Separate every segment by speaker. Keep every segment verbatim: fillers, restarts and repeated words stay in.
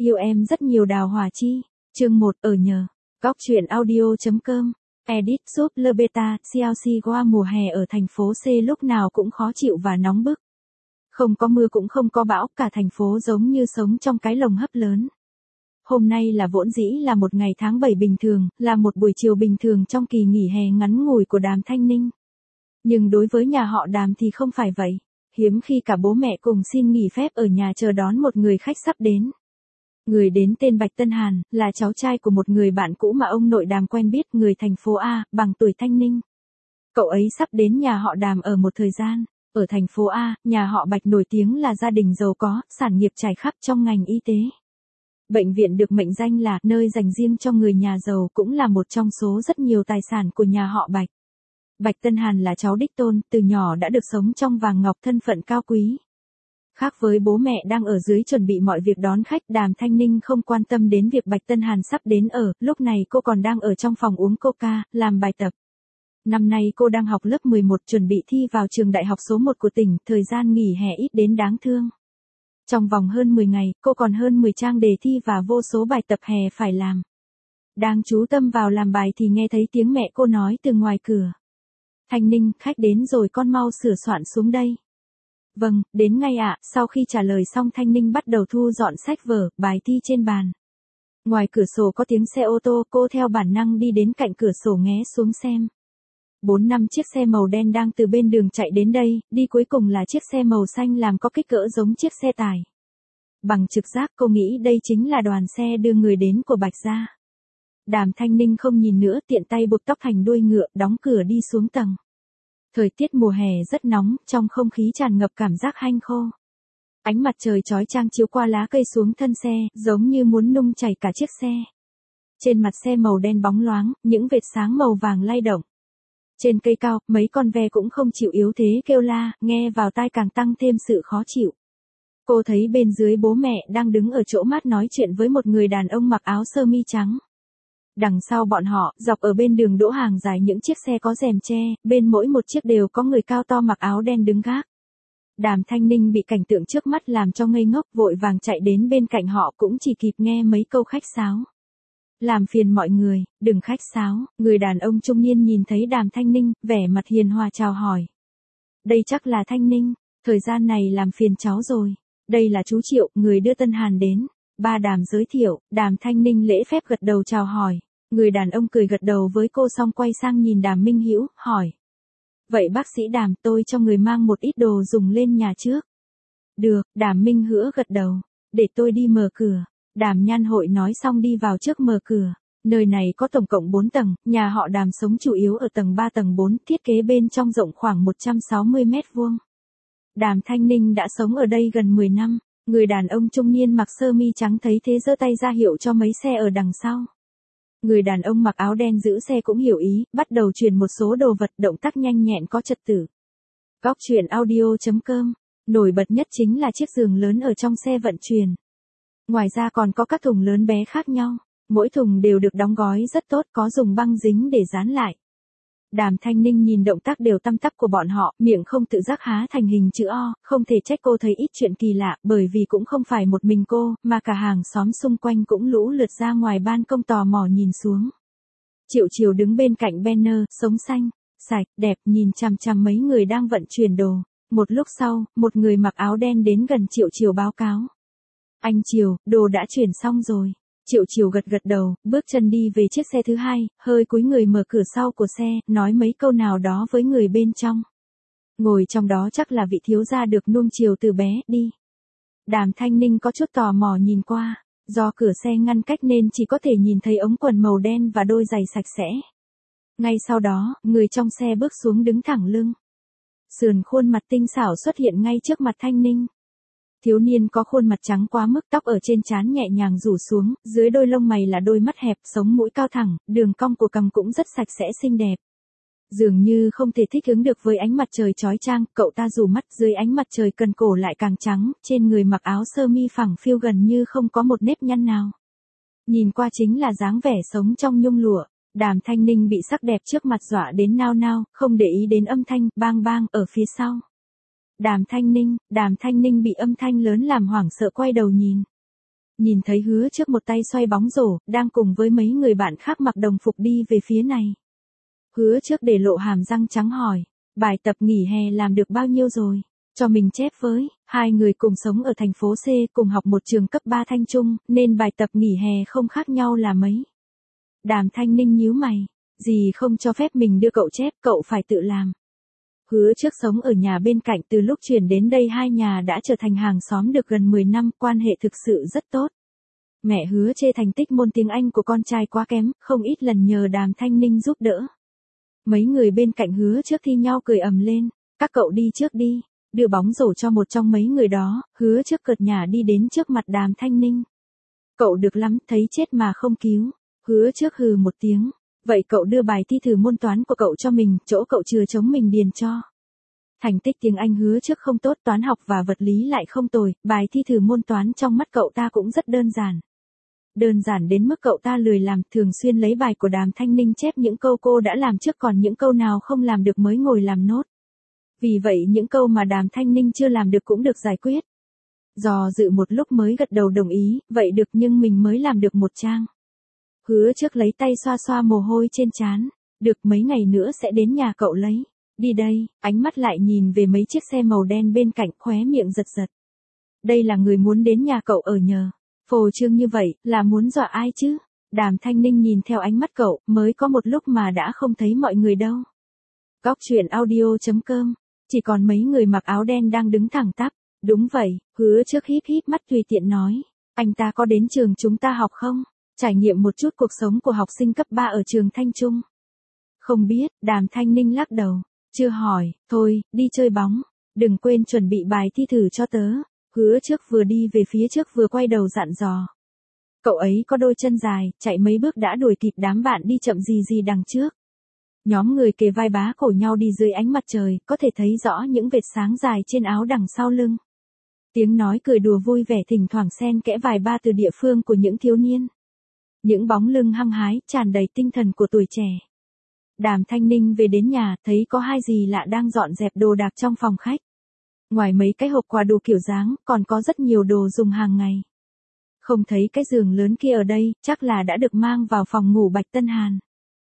Speaker 1: Yêu em rất nhiều Đào Hỏa Chi. Chương một ở nhờ. Góc truyện audio chấm com. Edit giúp Le Beta, Chelsea qua mùa hè ở thành phố C lúc nào cũng khó chịu và nóng bức. Không có mưa cũng không có bão, cả thành phố giống như sống trong cái lồng hấp lớn. Hôm nay là vốn dĩ là một ngày tháng bảy bình thường, là một buổi chiều bình thường trong kỳ nghỉ hè ngắn ngủi của Đàm Thanh Ninh. Nhưng đối với nhà họ Đàm thì không phải vậy. Hiếm khi cả bố mẹ cùng xin nghỉ phép ở nhà chờ đón một người khách sắp đến. Người đến tên Bạch Tân Hàn, là cháu trai của một người bạn cũ mà ông nội Đàm quen biết, người thành phố A, bằng tuổi Thanh Ninh. Cậu ấy sắp đến nhà họ Đàm ở một thời gian. Ở thành phố A, nhà họ Bạch nổi tiếng là gia đình giàu có, sản nghiệp trải khắp trong ngành y tế. Bệnh viện được mệnh danh là nơi dành riêng cho người nhà giàu, cũng là một trong số rất nhiều tài sản của nhà họ Bạch. Bạch Tân Hàn là cháu đích tôn, từ nhỏ đã được sống trong vàng ngọc, thân phận cao quý. Khác với bố mẹ đang ở dưới chuẩn bị mọi việc đón khách, Đàm Thanh Ninh không quan tâm đến việc Bạch Tân Hàn sắp đến ở, lúc này cô còn đang ở trong phòng uống coca, làm bài tập. Năm nay cô đang học lớp mười một, chuẩn bị thi vào trường đại học số một của tỉnh, thời gian nghỉ hè ít đến đáng thương. Trong vòng hơn mười ngày, cô còn hơn mười trang đề thi và vô số bài tập hè phải làm. Đang chú tâm vào làm bài thì nghe thấy tiếng mẹ cô nói từ ngoài cửa. Thanh Ninh, khách đến rồi, con mau sửa soạn xuống đây. Vâng, đến ngay ạ. Sau khi trả lời xong, Thanh Ninh bắt đầu thu dọn sách vở, bài thi trên bàn. Ngoài cửa sổ có tiếng xe ô tô, cô theo bản năng đi đến cạnh cửa sổ nghé xuống xem. Bốn năm chiếc xe màu đen đang từ bên đường chạy đến đây, đi cuối cùng là chiếc xe màu xanh làm có kích cỡ giống chiếc xe tải. Bằng trực giác cô nghĩ đây chính là đoàn xe đưa người đến của Bạch gia. Đàm Thanh Ninh không nhìn nữa, tiện tay buộc tóc thành đuôi ngựa, đóng cửa đi xuống tầng. Thời tiết mùa hè rất nóng, trong không khí tràn ngập cảm giác hanh khô. Ánh mặt trời chói chang chiếu qua lá cây xuống thân xe, giống như muốn nung chảy cả chiếc xe. Trên mặt xe màu đen bóng loáng, những vệt sáng màu vàng lay động. Trên cây cao, mấy con ve cũng không chịu yếu thế kêu la, nghe vào tai càng tăng thêm sự khó chịu. Cô thấy bên dưới bố mẹ đang đứng ở chỗ mát nói chuyện với một người đàn ông mặc áo sơ mi trắng. Đằng sau bọn họ, dọc ở bên đường đỗ hàng dài những chiếc xe có rèm che, bên mỗi một chiếc đều có người cao to mặc áo đen đứng gác. Đàm Thanh Ninh bị cảnh tượng trước mắt làm cho ngây ngốc, vội vàng chạy đến bên cạnh họ, cũng chỉ kịp nghe mấy câu khách sáo. Làm phiền mọi người, đừng khách sáo. Người đàn ông trung niên nhìn thấy Đàm Thanh Ninh, vẻ mặt hiền hòa chào hỏi. Đây chắc là Thanh Ninh, thời gian này làm phiền cháu rồi. Đây là chú Triệu, người đưa Tân Hàn đến. Ba Đàm giới thiệu. Đàm Thanh Ninh lễ phép gật đầu chào hỏi. Người đàn ông cười gật đầu với cô xong quay sang nhìn Đàm Minh Hữu, hỏi. Vậy bác sĩ Đàm, tôi cho người mang một ít đồ dùng lên nhà trước. Được, Đàm Minh Hữu gật đầu. Để tôi đi mở cửa. Đàm Nhan Hội nói xong đi vào trước mở cửa. Nơi này có tổng cộng bốn tầng, nhà họ Đàm sống chủ yếu ở tầng ba tầng bốn, thiết kế bên trong rộng khoảng một trăm sáu mươi mét vuông. Đàm Thanh Ninh đã sống ở đây gần mười năm. Người đàn ông trung niên mặc sơ mi trắng thấy thế giơ tay ra hiệu cho mấy xe ở đằng sau. Người đàn ông mặc áo đen giữ xe cũng hiểu ý, bắt đầu chuyển một số đồ vật, động tác nhanh nhẹn có trật tự. Góc truyện audio chấm com. Nổi bật nhất chính là chiếc giường lớn ở trong xe vận chuyển. Ngoài ra còn có các thùng lớn bé khác nhau, mỗi thùng đều được đóng gói rất tốt, có dùng băng dính để dán lại. Đàm Thanh Ninh nhìn động tác đều tăm tắp của bọn họ, miệng không tự giác há thành hình chữ O, không thể trách cô thấy ít chuyện kỳ lạ, bởi vì cũng không phải một mình cô, mà cả hàng xóm xung quanh cũng lũ lượt ra ngoài ban công tò mò nhìn xuống. Triệu Chiều đứng bên cạnh banner, sống xanh, sạch, đẹp, nhìn chằm chằm mấy người đang vận chuyển đồ. Một lúc sau, một người mặc áo đen đến gần Triệu Chiều báo cáo. Anh Triều, đồ đã chuyển xong rồi. Triệu Chiều gật gật đầu, bước chân đi về chiếc xe thứ hai, hơi cúi người mở cửa sau của xe, nói mấy câu nào đó với người bên trong. Ngồi trong đó chắc là vị thiếu gia được nuông chiều từ bé, đi. Đàm Thanh Ninh có chút tò mò nhìn qua, do cửa xe ngăn cách nên chỉ có thể nhìn thấy ống quần màu đen và đôi giày sạch sẽ. Ngay sau đó, người trong xe bước xuống đứng thẳng lưng. Sườn khuôn mặt tinh xảo xuất hiện ngay trước mặt Thanh Ninh. Thiếu niên có khuôn mặt trắng quá mức, tóc ở trên trán nhẹ nhàng rủ xuống, dưới đôi lông mày là đôi mắt hẹp, sống mũi cao thẳng, đường cong của cằm cũng rất sạch sẽ xinh đẹp. Dường như không thể thích ứng được với ánh mặt trời chói chang, cậu ta rủ mắt, dưới ánh mặt trời cần cổ lại càng trắng, trên người mặc áo sơ mi phẳng phiu gần như không có một nếp nhăn nào. Nhìn qua chính là dáng vẻ sống trong nhung lụa. Đàm Thanh Ninh bị sắc đẹp trước mặt dọa đến nao nao, không để ý đến âm thanh bang bang ở phía sau. Đàm Thanh Ninh, Đàm Thanh Ninh bị âm thanh lớn làm hoảng sợ quay đầu nhìn. nhìn thấy Hứa Trước một tay xoay bóng rổ, đang cùng với mấy người bạn khác mặc đồng phục đi về phía này. Hứa Trước để lộ hàm răng trắng hỏi, bài tập nghỉ hè làm được bao nhiêu rồi? Cho mình chép với, hai người cùng sống ở thành phố C, cùng học một trường cấp ba Thanh Trung, nên bài tập nghỉ hè không khác nhau là mấy. Đàm Thanh Ninh nhíu mày, gì không cho phép mình đưa cậu chép, cậu phải tự làm. Hứa Trước sống ở nhà bên cạnh, từ lúc chuyển đến đây hai nhà đã trở thành hàng xóm được gần mười năm, quan hệ thực sự rất tốt. Mẹ Hứa chê thành tích môn tiếng Anh của con trai quá kém, không ít lần nhờ Đàm Thanh Ninh giúp đỡ. Mấy người bên cạnh Hứa Trước thi nhau cười ầm lên, các cậu đi trước đi, đưa bóng rổ cho một trong mấy người đó. Hứa Trước cợt nhả đi đến trước mặt Đàm Thanh Ninh. Cậu được lắm, thấy chết mà không cứu. Hứa Trước hừ một tiếng, vậy cậu đưa bài thi thử môn toán của cậu cho mình, chỗ cậu chừa trống mình điền cho. Thành tích tiếng Anh Hứa Trước không tốt, toán học và vật lý lại không tồi, bài thi thử môn toán trong mắt cậu ta cũng rất đơn giản. Đơn giản đến mức cậu ta lười làm, thường xuyên lấy bài của Đàm Thanh Ninh chép những câu cô đã làm trước, còn những câu nào không làm được mới ngồi làm nốt. Vì vậy những câu mà Đàm Thanh Ninh chưa làm được cũng được giải quyết. Dò dự một lúc mới gật đầu đồng ý, vậy được, nhưng mình mới làm được một trang. Hứa Trước lấy tay xoa xoa mồ hôi trên trán, được, mấy ngày nữa sẽ đến nhà cậu lấy. Đi đây, ánh mắt lại nhìn về mấy chiếc xe màu đen bên cạnh, khóe miệng giật giật. Đây là người muốn đến nhà cậu ở nhờ. Phô trương như vậy, là muốn dọa ai chứ? Đàm Thanh Ninh nhìn theo ánh mắt cậu, mới có một lúc mà đã không thấy mọi người đâu. Góc truyện audio chấm com, chỉ còn mấy người mặc áo đen đang đứng thẳng tắp. Đúng vậy, Hứa Trước híp híp mắt tùy tiện nói. Anh ta có đến trường chúng ta học không? Trải nghiệm một chút cuộc sống của học sinh cấp ba ở trường Thanh Trung. Không biết, Đàm Thanh Ninh lắc đầu. Chưa hỏi, thôi, đi chơi bóng. Đừng quên chuẩn bị bài thi thử cho tớ. Hứa Trước vừa đi về phía trước vừa quay đầu dặn dò. Cậu ấy có đôi chân dài, chạy mấy bước đã đuổi kịp đám bạn đi chậm gì gì đằng trước. Nhóm người kề vai bá cổ nhau đi dưới ánh mặt trời, có thể thấy rõ những vệt sáng dài trên áo đằng sau lưng. Tiếng nói cười đùa vui vẻ thỉnh thoảng xen kẽ vài ba từ địa phương của những thiếu niên. Những bóng lưng hăng hái, tràn đầy tinh thần của tuổi trẻ. Đàm Thanh Ninh về đến nhà, thấy có hai dì lạ đang dọn dẹp đồ đạc trong phòng khách. Ngoài mấy cái hộp quà đủ kiểu dáng, còn có rất nhiều đồ dùng hàng ngày. Không thấy cái giường lớn kia ở đây, chắc là đã được mang vào phòng ngủ Bạch Tân Hàn.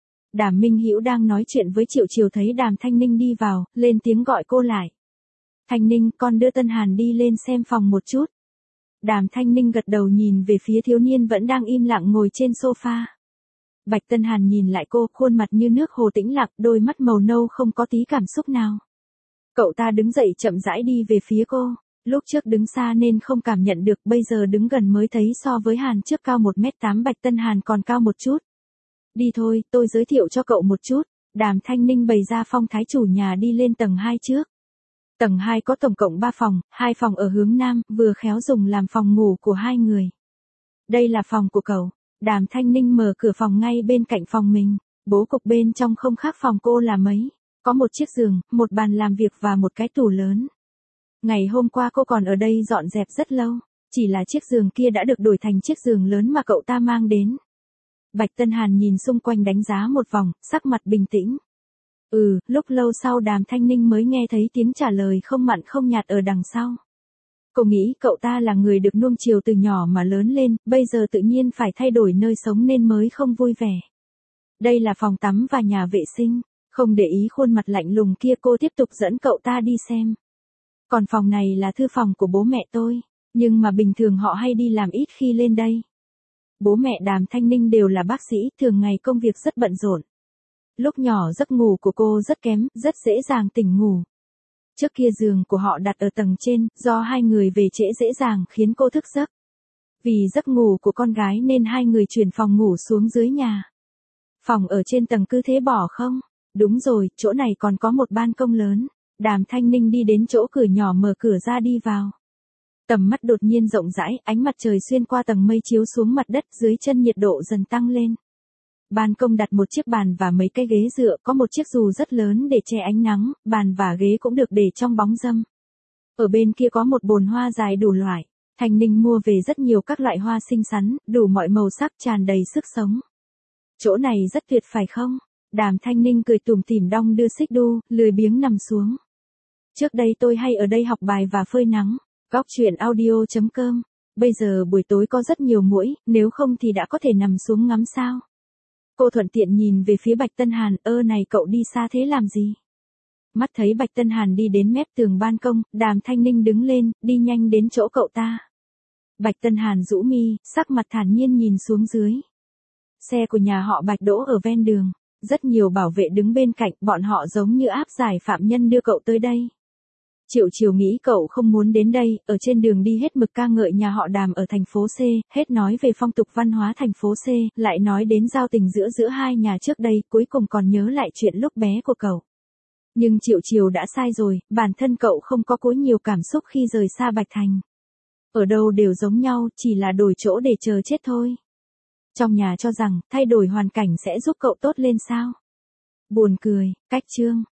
Speaker 1: Đàm Minh Hữu đang nói chuyện với Triệu Chiều thấy Đàm Thanh Ninh đi vào, lên tiếng gọi cô lại. Thanh Ninh, con đưa Tân Hàn đi lên xem phòng một chút. Đàm Thanh Ninh gật đầu nhìn về phía thiếu niên vẫn đang im lặng ngồi trên sofa. Bạch Tân Hàn nhìn lại cô, khuôn mặt như nước hồ tĩnh lặng, đôi mắt màu nâu không có tí cảm xúc nào. Cậu ta đứng dậy chậm rãi đi về phía cô, lúc trước đứng xa nên không cảm nhận được, bây giờ đứng gần mới thấy so với Hàn trước cao một mét tám Bạch Tân Hàn còn cao một chút. Đi thôi, tôi giới thiệu cho cậu một chút. Đàm Thanh Ninh bày ra phong thái chủ nhà đi lên tầng hai trước. Tầng hai có tổng cộng ba phòng, hai phòng ở hướng nam, vừa khéo dùng làm phòng ngủ của hai người. Đây là phòng của cậu. Đàm Thanh Ninh mở cửa phòng ngay bên cạnh phòng mình. Bố cục bên trong không khác phòng cô là mấy. Có một chiếc giường, một bàn làm việc và một cái tủ lớn. Ngày hôm qua cô còn ở đây dọn dẹp rất lâu. Chỉ là chiếc giường kia đã được đổi thành chiếc giường lớn mà cậu ta mang đến. Bạch Tân Hàn nhìn xung quanh đánh giá một vòng, sắc mặt bình tĩnh. Ừ, lúc lâu sau Đàm Thanh Ninh mới nghe thấy tiếng trả lời không mặn không nhạt ở đằng sau. Cô nghĩ cậu ta là người được nuông chiều từ nhỏ mà lớn lên, bây giờ tự nhiên phải thay đổi nơi sống nên mới không vui vẻ. Đây là phòng tắm và nhà vệ sinh. Không để ý khuôn mặt lạnh lùng kia, cô tiếp tục dẫn cậu ta đi xem. Còn phòng này là thư phòng của bố mẹ tôi, nhưng mà bình thường họ hay đi làm ít khi lên đây. Bố mẹ Đàm Thanh Ninh đều là bác sĩ, thường ngày công việc rất bận rộn. Lúc nhỏ giấc ngủ của cô rất kém, rất dễ dàng tỉnh ngủ. Trước kia giường của họ đặt ở tầng trên, do hai người về trễ dễ dàng khiến cô thức giấc. Vì giấc ngủ của con gái nên hai người chuyển phòng ngủ xuống dưới nhà. Phòng ở trên tầng cứ thế bỏ không? Đúng rồi, chỗ này còn có một ban công lớn. Đàm Thanh Ninh đi đến chỗ cửa nhỏ mở cửa ra đi vào. Tầm mắt đột nhiên rộng rãi, ánh mặt trời xuyên qua tầng mây chiếu xuống mặt đất, dưới chân nhiệt độ dần tăng lên. Ban công đặt một chiếc bàn và mấy cái ghế dựa, có một chiếc dù rất lớn để che ánh nắng, bàn và ghế cũng được để trong bóng râm. Ở bên kia có một bồn hoa dài đủ loại. Thanh Ninh mua về rất nhiều các loại hoa xinh xắn, đủ mọi màu sắc, tràn đầy sức sống. Chỗ này rất tuyệt phải không? Đàm Thanh Ninh cười tủm tỉm đong đưa xích đu, lười biếng nằm xuống. Trước đây tôi hay ở đây học bài và phơi nắng. Góc truyện audio chấm com Bây giờ buổi tối có rất nhiều muỗi, nếu không thì đã có thể nằm xuống ngắm sao. Cô thuận tiện nhìn về phía Bạch Tân Hàn, ơ này cậu đi xa thế làm gì? Mắt thấy Bạch Tân Hàn đi đến mép tường ban công, Đàm Thanh Ninh đứng lên, đi nhanh đến chỗ cậu ta. Bạch Tân Hàn rũ mi, sắc mặt thản nhiên nhìn xuống dưới. Xe của nhà họ Bạch đỗ ở ven đường, rất nhiều bảo vệ đứng bên cạnh, bọn họ giống như áp giải phạm nhân đưa cậu tới đây. Triệu Chiều nghĩ cậu không muốn đến đây, ở trên đường đi hết mực ca ngợi nhà họ Đàm ở thành phố C, hết nói về phong tục văn hóa thành phố C, lại nói đến giao tình giữa giữa hai nhà trước đây, cuối cùng còn nhớ lại chuyện lúc bé của cậu. Nhưng Triệu Chiều đã sai rồi, bản thân cậu không có quá nhiều cảm xúc khi rời xa Bạch Thành. Ở đâu đều giống nhau, chỉ là đổi chỗ để chờ chết thôi. Trong nhà cho rằng, thay đổi hoàn cảnh sẽ giúp cậu tốt lên sao? Buồn cười, cách chương.